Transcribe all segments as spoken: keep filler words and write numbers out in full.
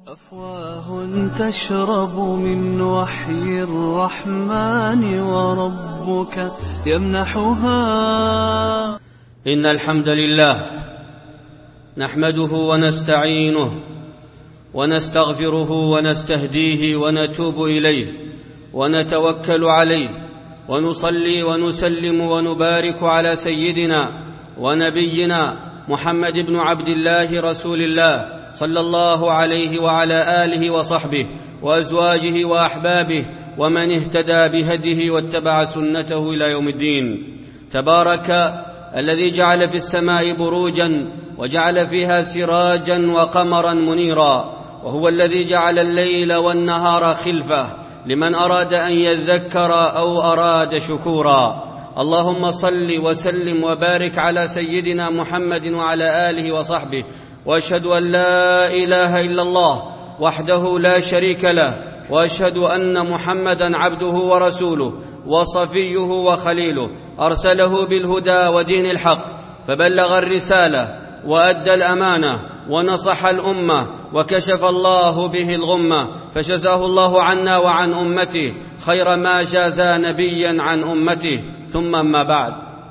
أفواه تشرب من وحي الرحمن وربك يمنحها. إن الحمد لله نحمده ونستعينه ونستغفره ونستهديه ونتوب إليه ونتوكل عليه ونصلي ونسلم ونبارك على سيدنا ونبينا محمد بن عبد الله رسول الله صلى الله عليه وعلى آله وصحبه وأزواجه وأحبابه ومن اهتدى بهديه واتبع سنته إلى يوم الدين. تبارك الذي جعل في السماء بروجا وجعل فيها سراجا وقمرا منيرا، وهو الذي جعل الليل والنهار خلفة لمن أراد أن يذكر أو أراد شكورا. اللهم صل وسلم وبارك على سيدنا محمد وعلى آله وصحبه، وأشهد أن لا إله إلا الله وحده لا شريك له، وأشهد أن محمدا عبده ورسوله وصفيه وخليله، أرسله بالهدى ودين الحق فبلغ الرسالة وأدى الأمانة ونصح الأمة وكشف الله به الغمة، فجزاه الله عنا وعن أمته خير ما جازى نبيا عن أمته. ثم أما بعد،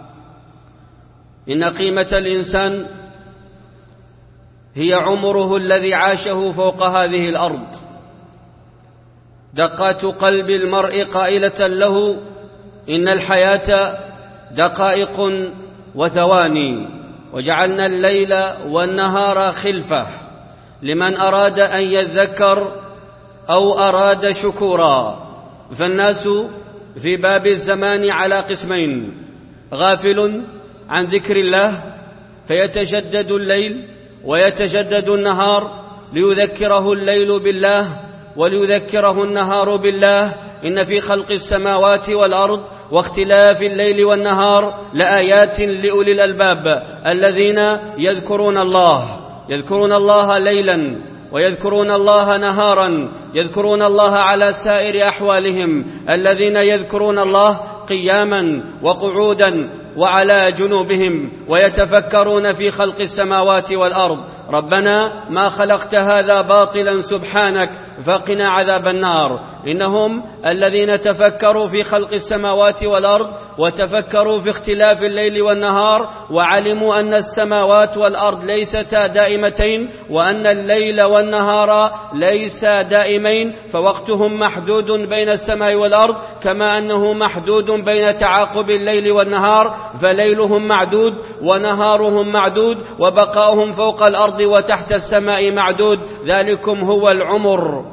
إن قيمة الإنسان هي عمره الذي عاشه فوق هذه الأرض. دقات قلب المرء قائلة له إن الحياة دقائق وثواني، وجعلنا الليل والنهار خلفة لمن أراد أن يذكر أو أراد شكورا. فالناس في باب الزمان على قسمين: غافل عن ذكر الله فيتجدد الليل ويتجدد النهار ليذكره الليل بالله وليذكره النهار بالله. إن في خلق السماوات والأرض واختلاف الليل والنهار لآيات لأولي الألباب الذين يذكرون الله يذكرون الله ليلا ويذكرون الله نهارا، يذكرون الله على سائر أحوالهم، الذين يذكرون الله قياما وقعودا وعلى جنوبهم ويتفكرون في خلق السماوات والأرض. ربنا ما خلقت هذا باطلا سبحانك فقنا عذاب النار. إنهم الذين تفكروا في خلق السماوات والأرض وتفكروا في اختلاف الليل والنهار، وعلموا أن السماوات والأرض ليستا دائمتين، وأن الليل والنهار ليسا دائمين، فوقتهم محدود بين السماء والأرض، كما أنه محدود بين تعاقب الليل والنهار، فليلهم معدود ونهارهم معدود، وبقاؤهم فوق الأرض وتحت السماء معدود. ذلكم هو العمر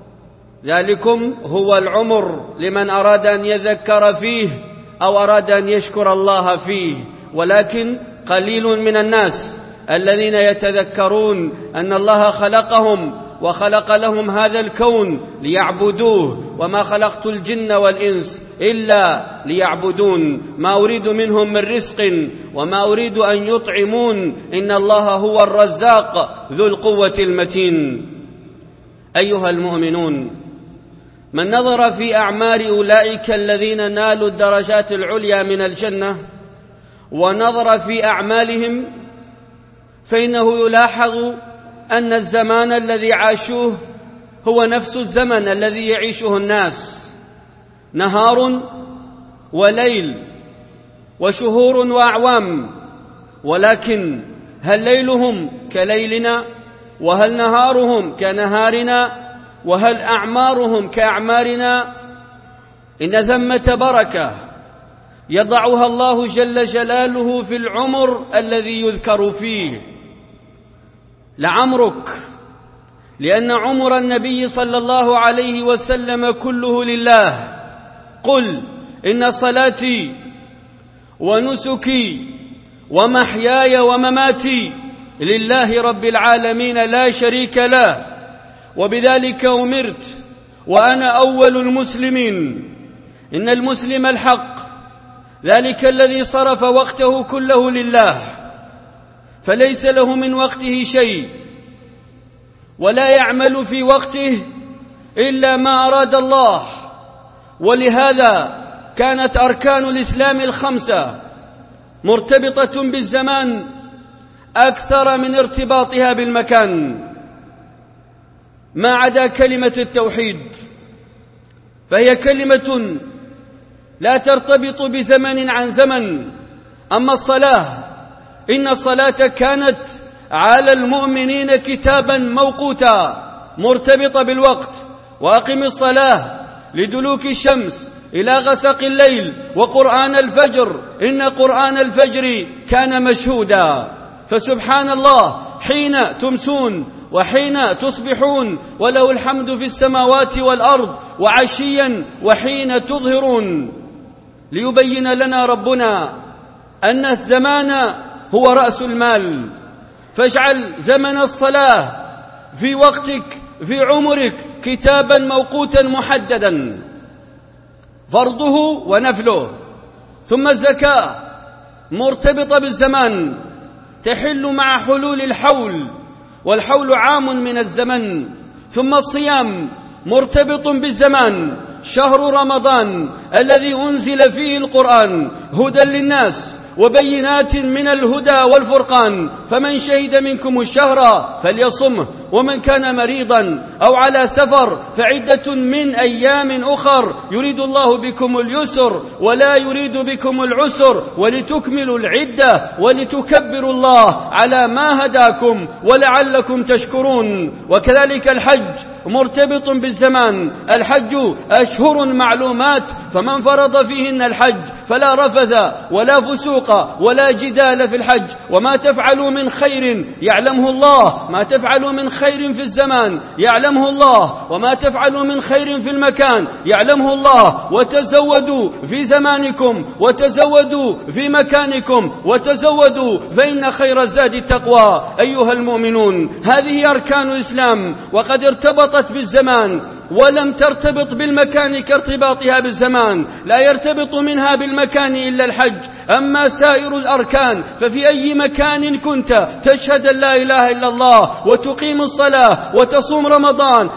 ذلكم هو العمر لمن أراد أن يذكر فيه أو أراد أن يشكر الله فيه. ولكن قليل من الناس الذين يتذكرون أن الله خلقهم وخلق لهم هذا الكون ليعبدوه، وما خلقت الجن والإنس إلا ليعبدون، ما أريد منهم من رزق وما أريد أن يطعمون، إن الله هو الرزاق ذو القوة المتين. أيها المؤمنون، من نظر في أعمار أولئك الذين نالوا الدرجات العليا من الجنة ونظر في أعمالهم فإنه يلاحظ أن الزمان الذي عاشوه هو نفس الزمن الذي يعيشه الناس، نهار وليل وشهور وأعوام، ولكن هل ليلهم كليلنا؟ وهل نهارهم كنهارنا؟ وهل أعمارهم كأعمارنا؟ إن ثمة بركة يضعها الله جل جلاله في العمر الذي يذكر فيه. لعمرك، لأن عمر النبي صلى الله عليه وسلم كله لله. قل إن صلاتي ونسكي ومحياي ومماتي لله رب العالمين لا شريك له، وبذلك أمرت وأنا أول المسلمين. إن المسلم الحق ذلك الذي صرف وقته كله لله، فليس له من وقته شيء، ولا يعمل في وقته إلا ما أراد الله. ولهذا كانت أركان الإسلام الخمسة مرتبطة بالزمان أكثر من ارتباطها بالمكان. ما عدا كلمة التوحيد، فهي كلمة لا ترتبط بزمن عن زمن. أما الصلاة، إن الصلاة كانت على المؤمنين كتابا موقوتا مرتبطة بالوقت. وأقم الصلاة لدلوك الشمس إلى غسق الليل وقرآن الفجر إن قرآن الفجر كان مشهودا. فسبحان الله حين تمسون وحين تصبحون، وله الحمد في السماوات والأرض وعشيا وحين تظهرون، ليبين لنا ربنا أن الزمان هو رأس المال. فاجعل زمن الصلاة في وقتك في عمرك كتابا موقوتا محددا، فرضه ونفله. ثم الزكاة مرتبطة بالزمان، تحل مع حلول الحول، والحول عام من الزمن. ثم الصيام مرتبط بالزمان، شهر رمضان الذي أنزل فيه القرآن هدى للناس وبينات من الهدى والفرقان، فمن شهد منكم الشهر فليصمه، ومن كان مريضا أو على سفر فعدة من أيام أخر، يريد الله بكم اليسر ولا يريد بكم العسر، ولتكملوا العدة ولتكبروا الله على ما هداكم ولعلكم تشكرون. وكذلك الحج مرتبط بالزمان، الحج أشهر معلومات، فمن فرض فيهن الحج فلا رفث ولا فسوق ولا جدال في الحج. وما تفعلوا من خير يعلمه الله، ما تفعلوا من خير في الزمان يعلمه الله، وما تفعلوا من خير في المكان يعلمه الله. وتزودوا في زمانكم وتزودوا في مكانكم وتزودوا، فإن خير الزاد التقوى. أيها المؤمنون، هذه أركان الإسلام، وقد ارتبطت بالزمان ولم ترتبط بالمكان كارتباطها بالزمان. لا يرتبط منها بالمكان إلا الحج، أما سائر الأركان ففي أي مكان كنت تشهد أن لا إله إلا الله وتقيم الصلاة وتصوم رمضان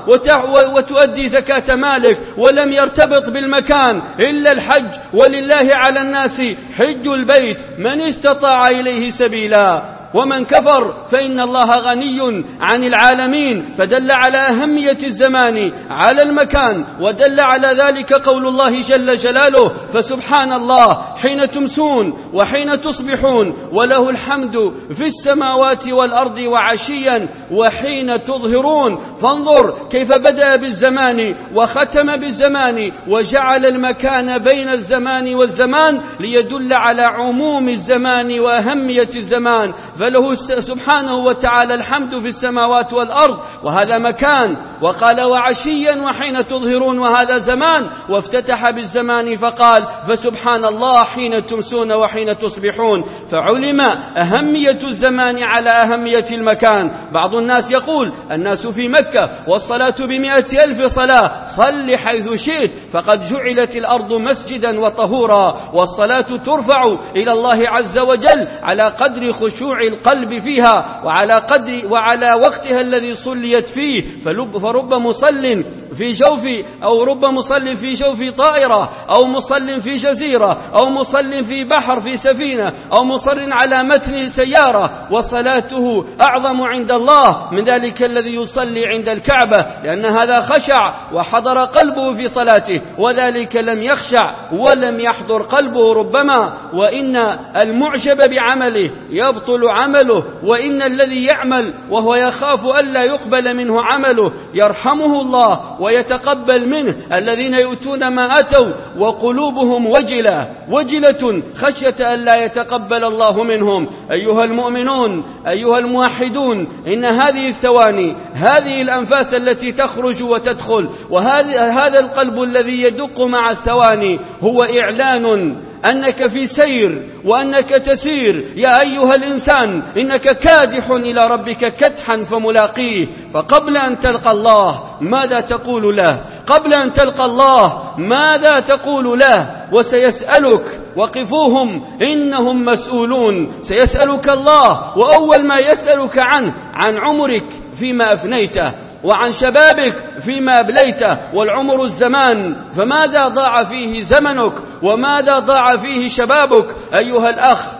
وتؤدي زكاة مالك، ولم يرتبط بالمكان إلا الحج. ولله على الناس حج البيت من استطاع إليه سبيلا، ومن كفر فإن الله غني عن العالمين. فدل على أهمية الزمان على المكان، ودل على ذلك قول الله جل جلاله: فسبحان الله حين تمسون وحين تصبحون وله الحمد في السماوات والأرض وعشيا وحين تظهرون. فانظر كيف بدأ بالزمان وختم بالزمان، وجعل المكان بين الزمان والزمان ليدل على عموم الزمان وأهمية الزمان. فله سبحانه وتعالى الحمد في السماوات والأرض، وهذا مكان. وقال: وعشيا وحين تظهرون، وهذا زمان. وافتتح بالزمان فقال: فسبحان الله حين تمسون وحين تصبحون. فعلم أهمية الزمان على أهمية المكان. بعض الناس يقول: الناس في مكة والصلاة بمئة ألف صلاة، صل حيث شئت، فقد جعلت الأرض مسجدا وطهورا، والصلاة ترفع إلى الله عز وجل على قدر خشوع القلب فيها، وعلى قدر وعلى وقتها الذي صليت فيه. فرب مصل في جوف أو رب مصل في جوف طائرة، أو مصل في جزيرة، أو مصل في بحر في سفينة، أو مصر على متن سيارة، وصلاته أعظم عند الله من ذلك الذي يصلي عند الكعبة، لأن هذا خشع وحضر قلبه في صلاته، وذلك لم يخشع ولم يحضر قلبه ربما. وإن المعجب بعمله يبطل عمله، وإن الذي يعمل وهو يخاف ألا يقبل منه عمله يرحمه الله ويتقبل منه. الذين يؤتون ما أتوا وقلوبهم وجلة وجلة خشية ألا يتقبل الله منهم. أيها المؤمنون، أيها الموحدون، إن هذه الثواني، هذه الأنفاس التي تخرج وتدخل، وهذا القلب الذي يدق مع الثواني، هو إعلان أنك في سير وأنك تسير. يا أيها الإنسان إنك كادح إلى ربك كدحا فملاقيه. فقبل أن تلقى الله ماذا تقول له؟ قبل أن تلقى الله ماذا تقول له؟ وسيسألك، وقفوهم إنهم مسؤولون. سيسألك الله، وأول ما يسألك عنه عن عمرك فيما أفنيته، وعن شبابك فيما أبليته. والعمر الزمان، فماذا ضاع فيه زمنك وماذا ضاع فيه شبابك؟ أيها الأخ،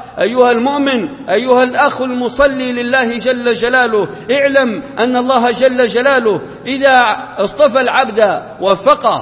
أيها المؤمن، أيها الأخ المصلي لله جل جلاله، اعلم أن الله جل جلاله إذا اصطفى العبد وفقه،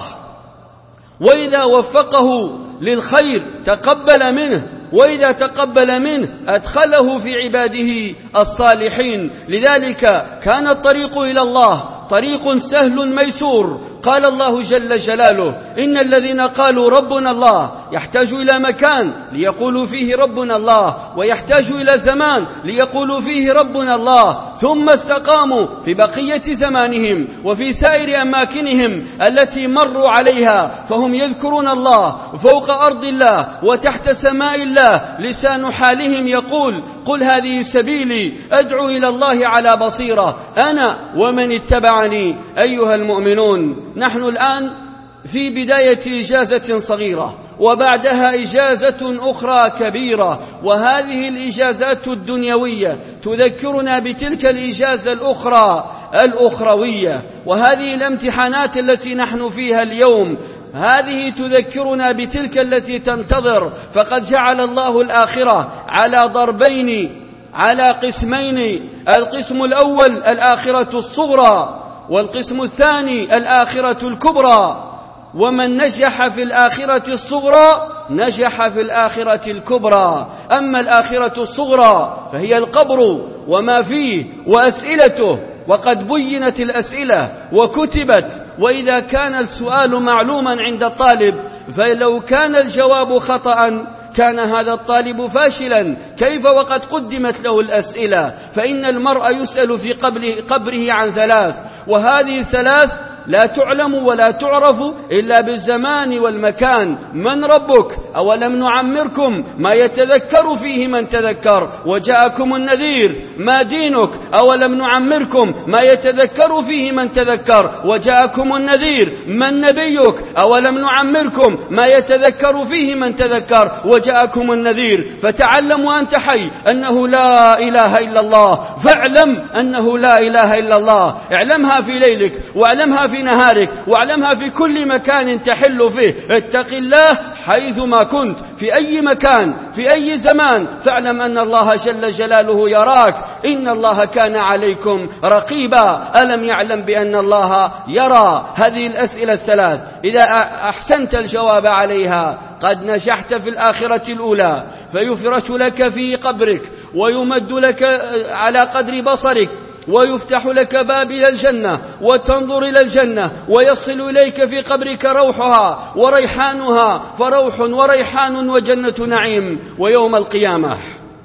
وإذا وفقه للخير تقبل منه، وإذا تقبل منه أدخله في عباده الصالحين. لذلك كان الطريق إلى الله طريق سهل ميسور. قال الله جل جلاله: إن الذين قالوا ربنا الله يحتاج إلى مكان ليقولوا فيه ربنا الله، ويحتاج إلى زمان ليقولوا فيه ربنا الله، ثم استقاموا في بقية زمانهم وفي سائر أماكنهم التي مروا عليها فهم يذكرون الله فوق أرض الله وتحت سماء الله. لسان حالهم يقول: قل هذه سبيلي أدعو إلى الله على بصيرة أنا ومن اتبعني. أيها المؤمنون، نحن الآن في بداية إجازة صغيرة وبعدها إجازة أخرى كبيرة، وهذه الإجازات الدنيوية تذكرنا بتلك الإجازة الأخرى الأخروية، وهذه الامتحانات التي نحن فيها اليوم هذه تذكرنا بتلك التي تنتظر. فقد جعل الله الآخرة على ضربين، على قسمين: القسم الأول الآخرة الصغرى، والقسم الثاني الآخرة الكبرى. ومن نجح في الآخرة الصغرى نجح في الآخرة الكبرى. أما الآخرة الصغرى فهي القبر وما فيه وأسئلته، وقد بينت الأسئلة وكتبت، وإذا كان السؤال معلوما عند الطالب فلو كان الجواب خطأ كان هذا الطالب فاشلا، كيف وقد قدمت له الأسئلة؟ فإن المرء يسأل في قبره عن ثلاث، وهذه الثلاث لا تعلم ولا تعرف إلا بالزمان والمكان. من ربك؟ أولم نعمركم ما يتذكر فيه من تذكر وجاءكم النذير. ما دينك؟ أولم نعمركم ما يتذكر فيه من تذكر وجاءكم النذير. من نبيك؟ أولم نعمركم ما يتذكر فيه من تذكر وجاءكم النذير. فتعلم وأنت حي أنه لا إله إلا الله، فاعلم أنه لا إله إلا الله. اعلمها في ليلك، واعلمها في نهارك، واعلمها في كل مكان تحل فيه. اتق الله حيثما كنت، في أي مكان، في أي زمان، فاعلم أن الله جل جلاله يراك. إن الله كان عليكم رقيبا. ألم يعلم بأن الله يرى؟ هذه الأسئلة الثلاث إذا أحسنت الجواب عليها قد نجحت في الآخرة الأولى، فيفرش لك في قبرك ويمد لك على قدر بصرك، ويفتح لك باب إلى الجنة وتنظر إلى الجنة، ويصل إليك في قبرك روحها وريحانها، فروح وريحان وجنة نعيم. ويوم القيامة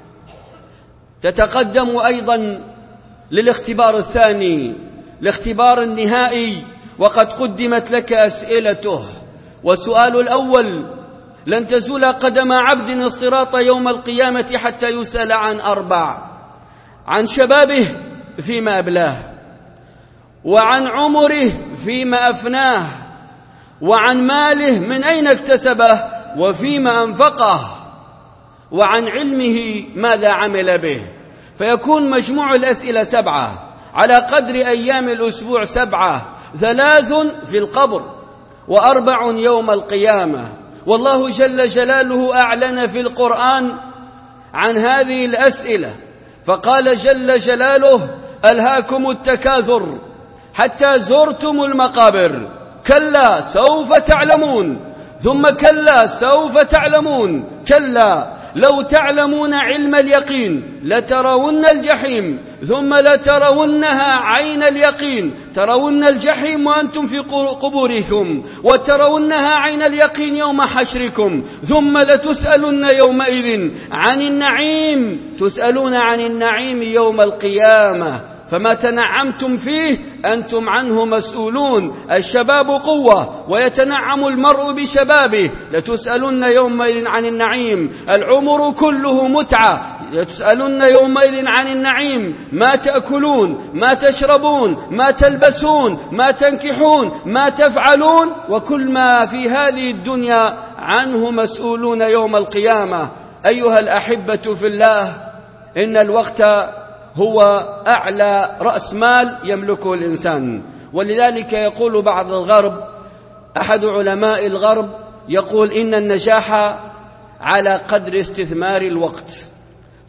تتقدم أيضا للاختبار الثاني، الاختبار النهائي، وقد قدمت لك أسئلته. والسؤال الأول: لن تزول قدم عبد الصراط يوم القيامة حتى يسأل عن أربع: عن شبابه فيما أبلاه، وعن عمره فيما أفناه، وعن ماله من أين اكتسبه وفيما أنفقه، وعن علمه ماذا عمل به. فيكون مجموع الأسئلة سبعة على قدر أيام الأسبوع سبعة: ثلاث في القبر وأربع يوم القيامة. والله جل جلاله أعلن في القرآن عن هذه الأسئلة فقال جل جلاله: ألهاكم التكاثر حتى زرتم المقابر، كلا سوف تعلمون، ثم كلا سوف تعلمون، كلا لو تعلمون علم اليقين لترون الجحيم ثم لترونها عين اليقين. ترون الجحيم وأنتم في قبوركم، وترونها عين اليقين يوم حشركم، ثم لتسألن يومئذ عن النعيم، تسألون عن النعيم يوم القيامة. فما تنعمتم فيه أنتم عنه مسؤولون. الشباب قوة ويتنعم المرء بشبابه، لتسألن يومئذ عن النعيم. العمر كله متعة، لتسألن يومئذ عن النعيم. ما تأكلون، ما تشربون، ما تلبسون، ما تنكحون، ما تفعلون، وكل ما في هذه الدنيا عنه مسؤولون يوم القيامة. أيها الأحبة في الله، إن الوقت هو أعلى رأس مال يملكه الإنسان، ولذلك يقول بعض الغرب، أحد علماء الغرب يقول: إن النجاح على قدر استثمار الوقت.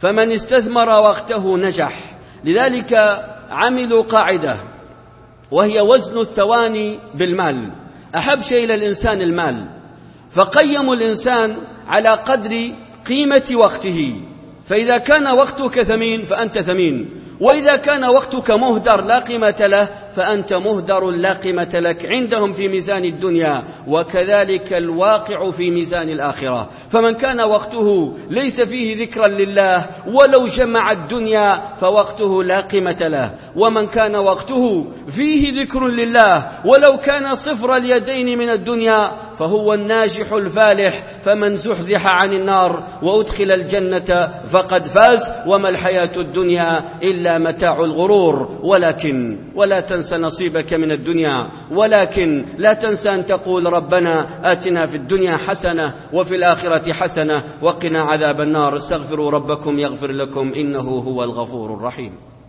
فمن استثمر وقته نجح. لذلك عملوا قاعدة وهي وزن الثواني بالمال. أحب شيء للإنسان المال، فقيموا الإنسان على قدر قيمة وقته، فإذا كان وقتك ثمين فأنت ثمين، وإذا كان وقتك مهدر لا قيمة له فأنت مهدر لا قيمة لك عندهم في ميزان الدنيا، وكذلك الواقع في ميزان الآخرة. فمن كان وقته ليس فيه ذكرا لله ولو جمع الدنيا فوقته لا قيمة له، ومن كان وقته فيه ذكر لله ولو كان صفر اليدين من الدنيا فهو الناجح الفالح. فمن زحزح عن النار وأدخل الجنة فقد فاز، وما الحياة الدنيا إلا متاع الغرور. ولكن ولا تنس نصيبك من الدنيا، ولكن لا تنسى أن تقول ربنا آتنا في الدنيا حسنة وفي الآخرة حسنة وقنا عذاب النار. استغفروا ربكم يغفر لكم إنه هو الغفور الرحيم.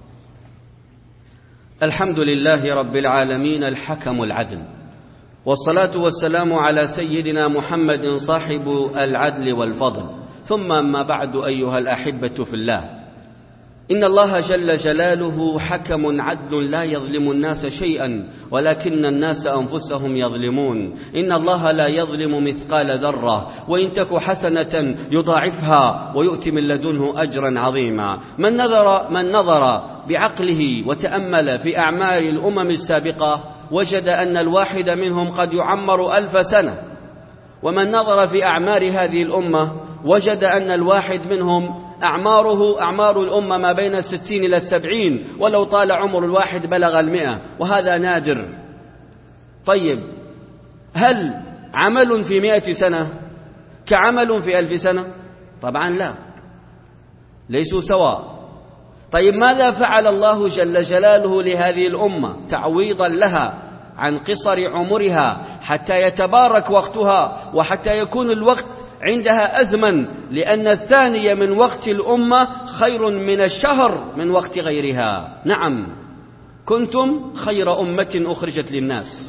الحمد لله رب العالمين الحكم العدل، والصلاة والسلام على سيدنا محمد صاحب العدل والفضل. ثم أما بعد أيها الأحبة في الله، إن الله جل جلاله حكم عدل لا يظلم الناس شيئا ولكن الناس أنفسهم يظلمون. إن الله لا يظلم مثقال ذرة وإن تك حسنة يضاعفها ويؤتي من لدنه أجرا عظيما. من نظر, من نظر بعقله وتأمل في أعمال الأمم السابقة وجد أن الواحد منهم قد يعمر ألف سنة، ومن نظر في أعمار هذه الأمة وجد أن الواحد منهم أعماره أعمار الأمة ما بين الستين إلى السبعين، ولو طال عمر الواحد بلغ المئة، وهذا نادر. طيب، هل عمل في مئة سنة كعمل في ألف سنة؟ طبعا لا، ليسوا سواء. طيب، ماذا فعل الله جل جلاله لهذه الأمة تعويضا لها عن قصر عمرها حتى يتبارك وقتها وحتى يكون الوقت عندها أزمن؟ لأن الثانية من وقت الأمة خير من الشهر من وقت غيرها. نعم، كنتم خير أمة أخرجت للناس،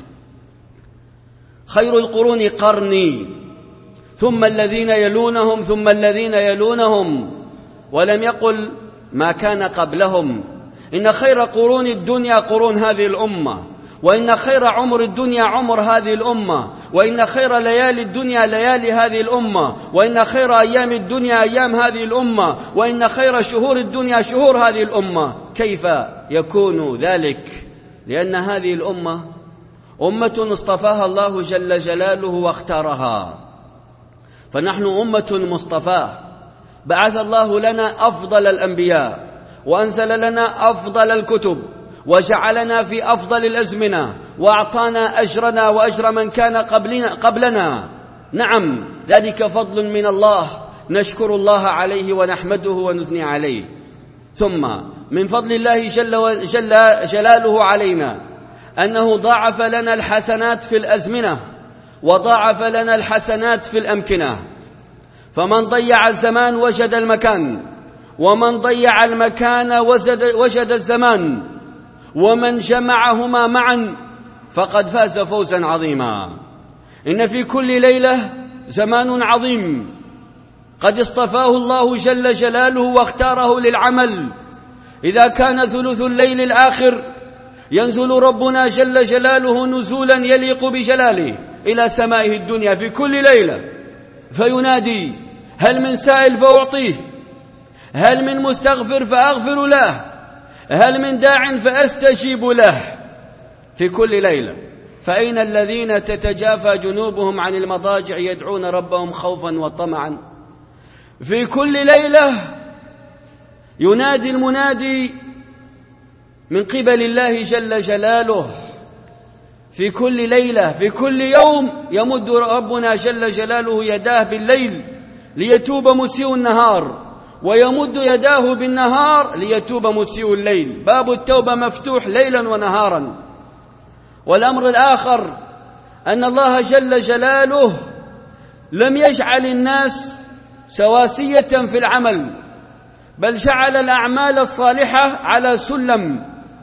خير القرون قرني ثم الذين يلونهم ثم الذين يلونهم، ولم يقل ما كان قبلهم. إن خير قرون الدنيا قرون هذه الأمة، وإن خير عمر الدنيا عمر هذه الأمة، وإن خير ليالي الدنيا ليالي هذه الأمة، وإن خير أيام الدنيا أيام هذه الأمة، وإن خير شهور الدنيا شهور هذه الأمة. كيف يكون ذلك؟ لأن هذه الأمة أمة اصطفاها الله جل جلاله واختارها، فنحن أمة مصطفاة. بعث الله لنا أفضل الأنبياء، وأنزل لنا أفضل الكتب، وجعلنا في أفضل الأزمنة، وأعطانا أجرنا وأجر من كان قبلنا, قبلنا. نعم، ذلك فضل من الله نشكر الله عليه ونحمده ونثني عليه. ثم من فضل الله جل, جل جلاله علينا أنه ضاعف لنا الحسنات في الأزمنة وضاعف لنا الحسنات في الأمكنة. فمن ضيع الزمان وجد المكان، ومن ضيع المكان وجد الزمان، ومن جمعهما معا فقد فاز فوزا عظيما. إن في كل ليلة زمان عظيم قد اصطفاه الله جل جلاله واختاره للعمل. إذا كان ثلث الليل الآخر ينزل ربنا جل جلاله نزولا يليق بجلاله إلى سمائه الدنيا في كل ليلة، فينادي: هل من سائل فأعطيه، هل من مستغفر فأغفر له، هل من داع فأستجيب له، في كل ليلة. فأين الذين تتجافى جنوبهم عن المضاجع يدعون ربهم خوفا وطمعا؟ في كل ليلة ينادي المنادي من قبل الله جل جلاله. في كل ليلة، في كل يوم يمد ربنا جل جلاله يداه بالليل ليتوب مسيء النهار، ويمد يداه بالنهار ليتوب مسيء الليل. باب التوبة مفتوح ليلا ونهارا. والأمر الآخر أن الله جل جلاله لم يجعل الناس سواسية في العمل، بل جعل الأعمال الصالحة على سلم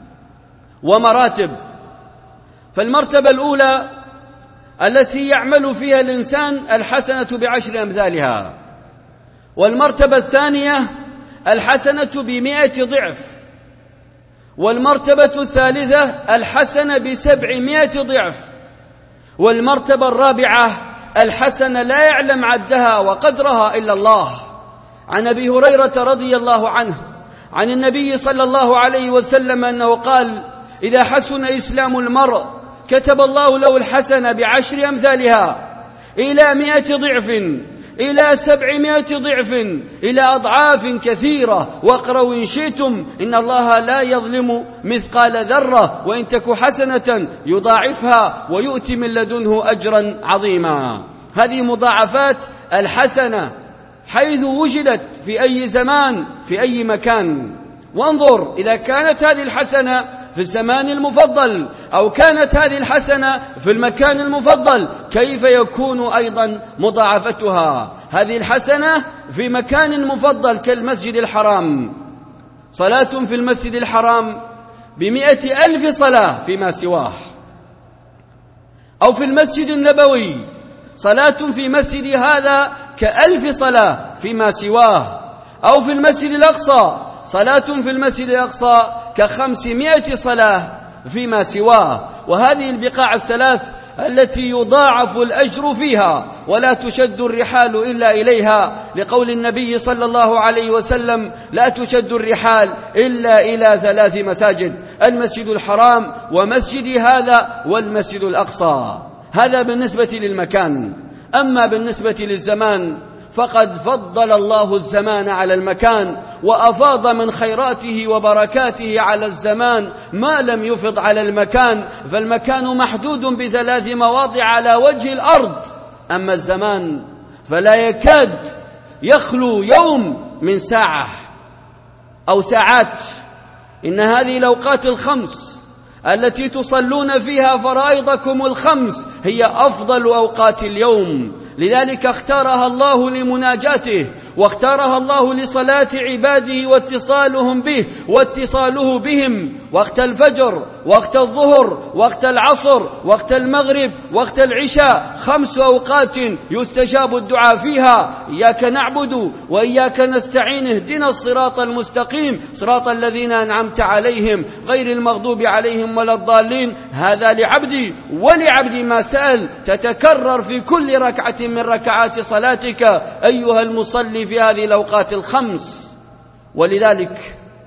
ومراتب. فالمرتبة الأولى التي يعمل فيها الإنسان الحسنة بعشر أمثالها، والمرتبة الثانية الحسنة بمئة ضعف، والمرتبة الثالثة الحسنة بسبعمائة ضعف، والمرتبة الرابعة الحسنة لا يعلم عدها وقدرها إلا الله. عن أبي هريرة رضي الله عنه عن النبي صلى الله عليه وسلم أنه قال: إذا حسن إسلام المرء كتب الله له الحسنة بعشر أمثالها إلى مئة ضعف، إلى سبعمائة ضعف، إلى أضعاف كثيرة. واقرأوا إن شئتم: إن الله لا يظلم مثقال ذرة وإن تك حسنة يضاعفها ويؤتي من لدنه أجرا عظيما. هذه مضاعفات الحسنة حيث وجدت في أي زمان في أي مكان. وانظر، إذا كانت هذه الحسنة في الزمان المفضل أو كانت هذه الحسنة في المكان المفضل، كيف يكون أيضا مضاعفتها؟ هذه الحسنة في مكان مفضل كالمسجد الحرام، صلاة في المسجد الحرام بمئة ألف صلاة فيما سواه، أو في المسجد النبوي صلاة في مسجد هذا كألف صلاة فيما سواه، أو في المسجد الأقصى صلاة في المسجد الأقصى كخمسمائة صلاة فيما سواه. وهذه البقاع الثلاث التي يضاعف الأجر فيها ولا تشد الرحال إلا إليها، لقول النبي صلى الله عليه وسلم: لا تشد الرحال إلا إلى ثلاث مساجد: المسجد الحرام ومسجد هذا والمسجد الأقصى. هذا بالنسبة للمكان. أما بالنسبة للزمان فقد فضل الله الزمان على المكان، وأفاض من خيراته وبركاته على الزمان ما لم يفض على المكان، فالمكان محدود بثلاث مواضع على وجه الأرض. أما الزمان فلا يكاد يخلو يوم من ساعة أو ساعات. إن هذه الأوقات الخمس التي تصلون فيها فرائضكم الخمس هي أفضل أوقات اليوم، لذلك اختارها الله لمناجاته، واختارها الله لصلاة عباده واتصالهم به واتصاله بهم. وقت الفجر، وقت الظهر، وقت العصر، وقت المغرب، وقت العشاء، خمس أوقات يستجاب الدعاء فيها. إياك نعبد وإياك نستعين، اهدنا الصراط المستقيم صراط الذين أنعمت عليهم غير المغضوب عليهم ولا الضالين. هذا لعبدي ولعبدي ما سأل، تتكرر في كل ركعة من ركعات صلاتك أيها المصلي في هذه الأوقات الخمس. ولذلك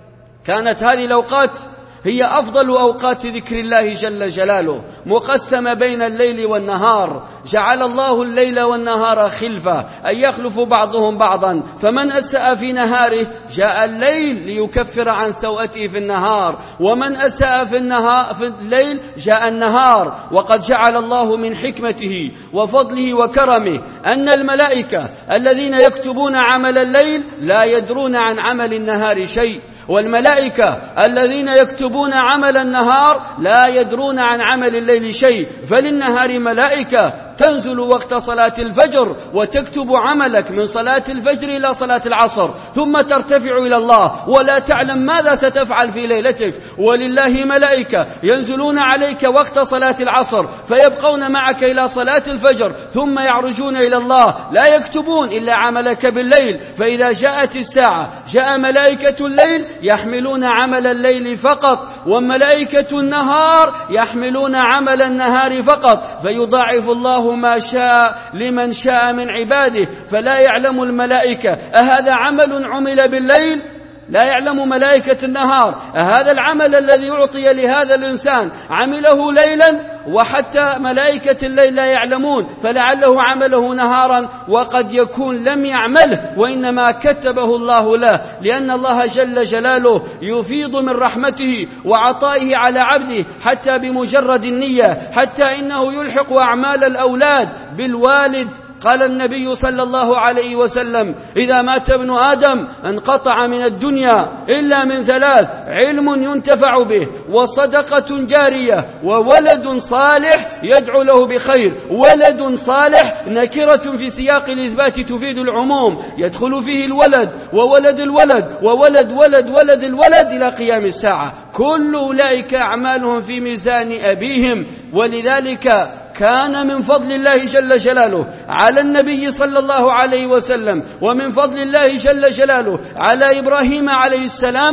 كانت هذه الأوقات هي أفضل أوقات ذكر الله جل جلاله، مقسمة بين الليل والنهار. جعل الله الليل والنهار خلفة، أي يخلف بعضهم بعضا، فمن أساء في نهاره جاء الليل ليكفر عن سوءته في النهار، ومن أساء في, النهار في الليل جاء النهار. وقد جعل الله من حكمته وفضله وكرمه أن الملائكة الذين يكتبون عمل الليل لا يدرون عن عمل النهار شيء، والملائكة الذين يكتبون عمل النهار لا يدرون عن عمل الليل شيء. فللنهار ملائكة تنزل وقت صلاة الفجر وتكتب عملك من صلاة الفجر إلى صلاة العصر، ثم ترتفع إلى الله ولا تعلم ماذا ستفعل في ليلتك. ولله ملائكة ينزلون عليك وقت صلاة العصر فيبقون معك إلى صلاة الفجر، ثم يعرجون إلى الله لا يكتبون إلا عملك بالليل. فإذا جاءت الساعة جاء ملائكة الليل يحملون عمل الليل فقط، وملائكة النهار يحملون عمل النهار فقط، فيضاعف الله ما شاء لمن شاء من عباده. فلا يعلم الملائكة أهذا عمل عمل بالليل؟ لا يعلم ملائكة النهار أهذا العمل الذي يعطي لهذا الإنسان عمله ليلا؟ وحتى ملائكة الليل لا يعلمون، فلعله عمله نهارا وقد يكون لم يعمله وإنما كتبه الله له، لأن الله جل جلاله يفيض من رحمته وعطائه على عبده حتى بمجرد النية، حتى إنه يلحق أعمال الأولاد بالوالد. قال النبي صلى الله عليه وسلم: إذا مات ابن آدم انقطع من الدنيا إلا من ثلاث: علم ينتفع به، وصدقة جارية، وولد صالح يدعو له بخير. ولد صالح نكرة في سياق الإثبات تفيد العموم، يدخل فيه الولد وولد الولد وولد ولد ولد الولد إلى قيام الساعة. كل أولئك أعمالهم في ميزان أبيهم. ولذلك كان من فضل الله جل جلاله على النبي صلى الله عليه وسلم ومن فضل الله جل جلاله على إبراهيم عليه السلام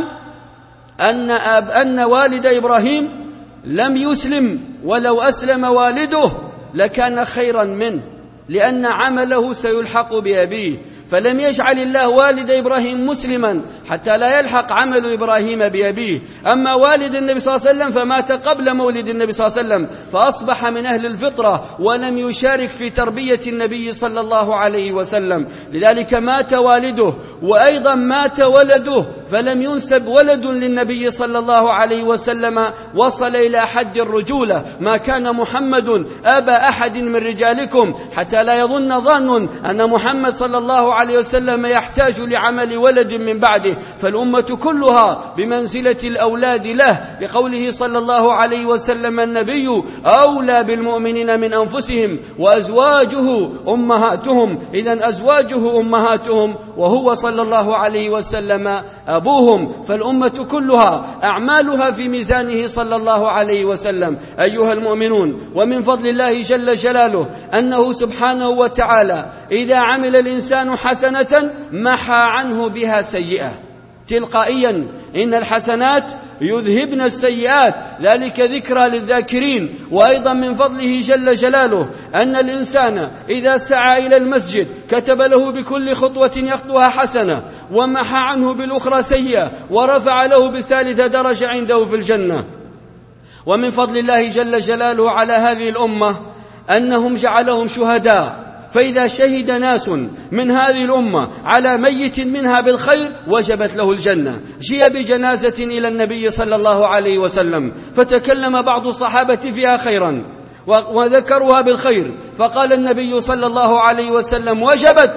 أن, أب أن والد إبراهيم لم يسلم، ولو أسلم والده لكان خيرا منه، لأن عمله سيلحق بأبيه، فلم يجعل الله والد إبراهيم مسلما حتى لا يلحق عمل إبراهيم بأبيه. أما والد النبي صلى الله عليه وسلم فمات قبل مولد النبي صلى الله عليه وسلم، فأصبح من أهل الفطرة ولم يشارك في تربية النبي صلى الله عليه وسلم، لذلك مات والده وأيضا مات ولده، فلم ينسب ولد للنبي صلى الله عليه وسلم وصل إلى حد الرجولة. ما كان محمد أبا أحد من رجالكم، حتى لا يظن ظن أن محمد صلى الله عليه وسلم يحتاج لعمل ولد من بعده، فالأمة كلها بمنزلة الأولاد له، لقوله صلى الله عليه وسلم النبي أولى بالمؤمنين من أنفسهم وأزواجه أمهاتهم، إذن أزواجه أمهاتهم وهو صلى الله عليه وسلم أبوهم، فالأمة كلها أعمالها في ميزانه صلى الله عليه وسلم. أيها المؤمنون، ومن فضل الله جل جلاله أنه سبحانه وتعالى إذا عمل الإنسان حسنة محى عنه بها سيئة تلقائيا، إن الحسنات يذهبن السيئات، ذلك ذكرى للذاكرين. وأيضا من فضله جل جلاله أن الإنسان إذا سعى إلى المسجد كتب له بكل خطوة يخطوها حسنة، ومحى عنه بالأخرى سيئة، ورفع له بالثالثة درجة عنده في الجنة. ومن فضل الله جل جلاله على هذه الأمة أنهم جعلهم شهداء، فإذا شهد ناس من هذه الأمة على ميت منها بالخير وجبت له الجنة. جاء بجنازة إلى النبي صلى الله عليه وسلم فتكلم بعض الصحابة فيها خيرا وذكروها بالخير، فقال النبي صلى الله عليه وسلم وجبت.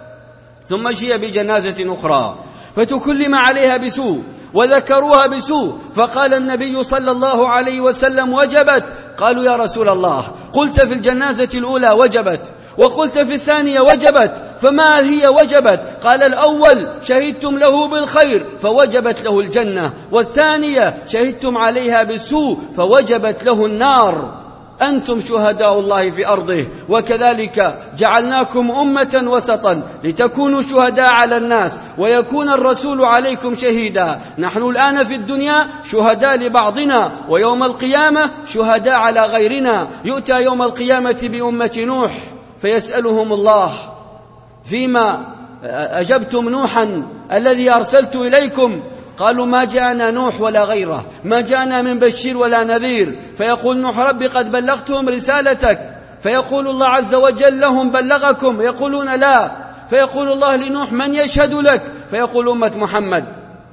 ثم جاء بجنازة أخرى فتكلم عليها بسوء وذكروها بسوء، فقال النبي صلى الله عليه وسلم وجبت. قالوا يا رسول الله قلت في الجنازة الأولى وجبت وقلت في الثانية وجبت، فما هي وجبت؟ قال الأول شهدتم له بالخير فوجبت له الجنة، والثانية شهدتم عليها بالسوء فوجبت له النار. أنتم شهداء الله في أرضه، وكذلك جعلناكم أمة وسطا لتكونوا شهداء على الناس ويكون الرسول عليكم شهيدا. نحن الآن في الدنيا شهداء لبعضنا، ويوم القيامة شهداء على غيرنا. يؤتى يوم القيامة بأمة نوح فيسألهم الله فيما أجبتم نوحا الذي أرسلت إليكم، قالوا ما جاءنا نوح ولا غيره، ما جاءنا من بشير ولا نذير. فيقول نوح ربي قد بلغتهم رسالتك، فيقول الله عز وجل لهم بلغكم؟ يقولون لا. فيقول الله لنوح من يشهد لك؟ فيقول أمة محمد.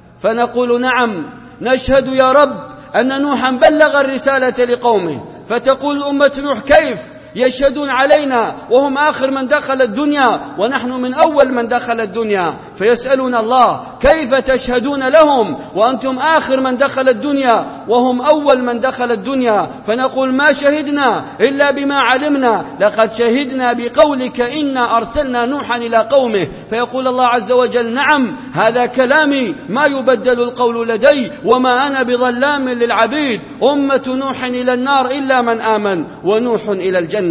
فنقول نعم نشهد يا رب أن نوحا بلغ الرسالة لقومه. فتقول أمة نوح كيف يشهدون علينا وهم آخر من دخل الدنيا ونحن من أول من دخل الدنيا؟ فيسألون الله كيف تشهدون لهم وأنتم آخر من دخل الدنيا وهم أول من دخل الدنيا؟ فنقول ما شهدنا إلا بما علمنا، لقد شهدنا بقولك إنا أرسلنا نوحا إلى قومه. فيقول الله عز وجل نعم هذا كلامي ما يبدل القول لدي وما أنا بظلام للعبيد. أمة نوح إلى النار إلا من آمن، ونوح إلى الجنة.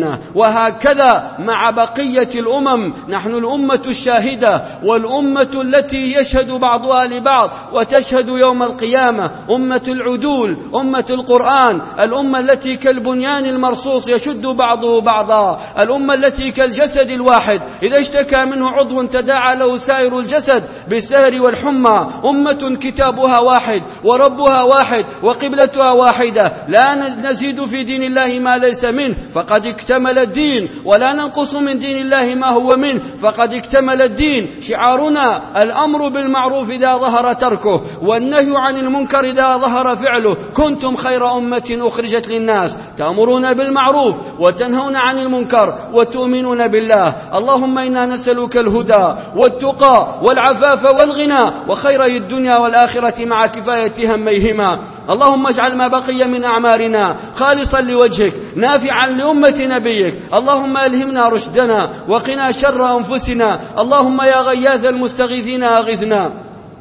وهكذا مع بقية الأمم، نحن الأمة الشاهدة والأمة التي يشهد بعضها لبعض وتشهد يوم القيامة، أمة العدول، أمة القرآن، الأمة التي كالبنيان المرصوص يشد بعضه بعضا، الأمة التي كالجسد الواحد إذا اشتكى منه عضو تداعى له سائر الجسد بالسهر والحمى. أمة كتابها واحد وربها واحد وقبلتها واحدة، لا نزيد في دين الله ما ليس منه فقد اكتمل الدين، ولا ننقص من دين الله ما هو منه فقد اكتمل الدين. شعارنا الأمر بالمعروف إذا ظهر تركه، والنهي عن المنكر إذا ظهر فعله. كنتم خير أمة أخرجت للناس تأمرون بالمعروف وتنهون عن المنكر وتؤمنون بالله. اللهم إنا نسألك الهدى والتقى والعفاف والغنى وخيري الدنيا والآخرة مع كفاية هميهما. اللهم اجعل ما بقي من أعمارنا خالصا لوجهك نافعا لأمة نبيك. اللهم ألهمنا رشدنا وقنا شر أنفسنا. اللهم يا غياث المستغيثين أغثنا.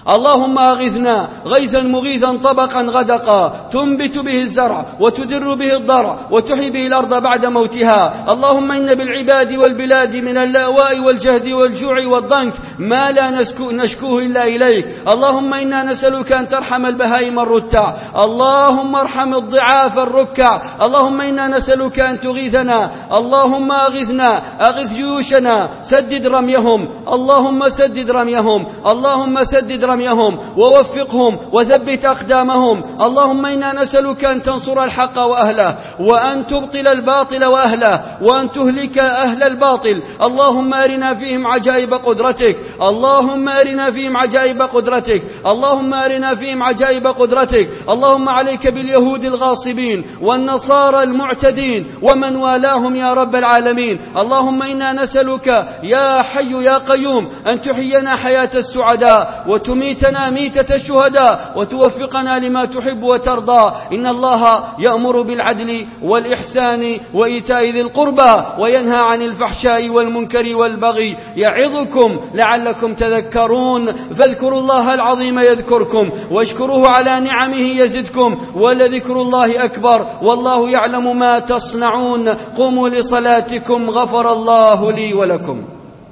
اللهم أغثنا غيثا مغيثا طبقا غدقا تنبت به الزرع وتدر به الضرع وتحيي به الأرض بعد موتها. اللهم إن بالعباد والبلاد من اللأواء والجهد والجوع والضنك ما لا نشكوه إلا إليك. اللهم إنا نسألك أن ترحم البهائم الرتع، اللهم ارحم الضعاف الركع. اللهم إنا نسألك أن تغيثنا، اللهم أغثنا، أغث جيوشنا، سدد رميهم، اللهم سدد رميهم، اللهم سدد رميهم ووفقهم وثبت أقدامهم. اللهم إنا نسألك أن تنصر الحق وأهله وأن تبطل الباطل وأهله وأن تهلك أهل الباطل. اللهم أرنا فيهم عجائب قدرتك، اللهم أرنا فيهم عجائب قدرتك، اللهم أرنا فيهم عجائب قدرتك. اللهم عليك باليهود الغاصبين والنصارى المعتدين ومن والاهم يا رب العالمين. اللهم إنا نسألك يا حي يا قيوم أن تحيينا حياة السعداء وتميتنا ميتة الشهداء وتوفقنا لما تحب وترضى. إن الله يأمر بالعدل والإحسان وإيتاء ذي القربى وينهى عن الفحشاء والمنكر والبغي يعظكم لعلكم تذكرون. فاذكروا الله العظيم يذكركم واشكروه على نعمه يزدكم ولذكر الله أكبر والله يعلم ما تصنعون. قوموا لصلاتكم غفر الله لي ولكم.